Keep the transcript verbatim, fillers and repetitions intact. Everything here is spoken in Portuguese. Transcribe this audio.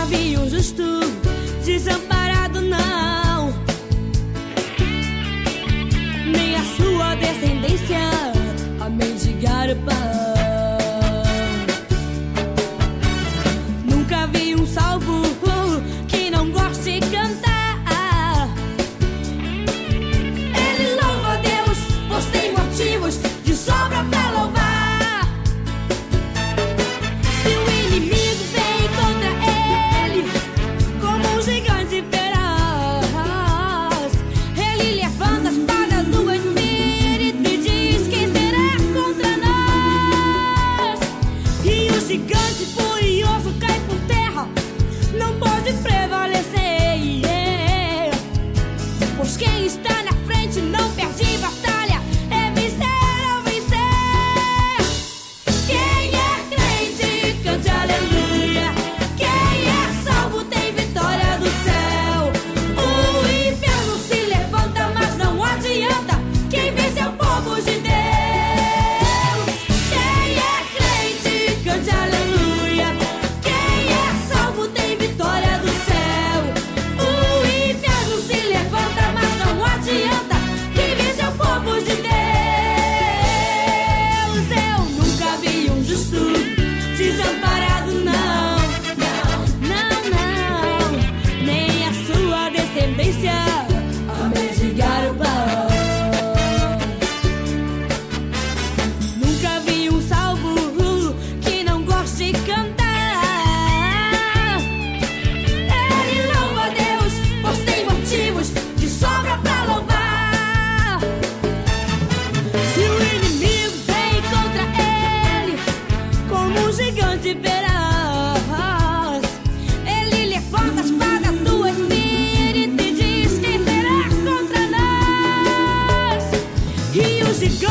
vi um justo desamparado, não, nem a sua descendência a mendigar pão. Nunca vi um salvo que não goste de cantar. Ele louva a Deus, pois tem motivos de sobra pra louvar. Se o inimigo vem contra ele como um gigante feroz, ele levanta a espada do Espírito e diz quem será contra nós. E o gigante furioso cai por terra, não pode prevalecer, yeah. Pois quem está na frente não perde batalha, é vencer ou vencer. Quem é crente, cante aleluia. Quem é salvo tem vitória do céu. O inferno se levanta, mas não adianta, quem vence é o povo de Deus. Quem é crente, cante aleluia. Quem é salvo tem vitória do céu. O inferno se levanta, mas não adianta, quem vence é o povo de Deus. Eu nunca vi um justo desamparado, não, não, não, nem a sua descendência a mendigar o pão. Nunca vi um salvo que não goste de cantar. Ele louva a Deus, pois tem motivos de sobra pra louvar. Se o inimigo vem contra ele como um gigante feroz, ele levanta a espada do Espírito e diz quem será contra nós. E o gigante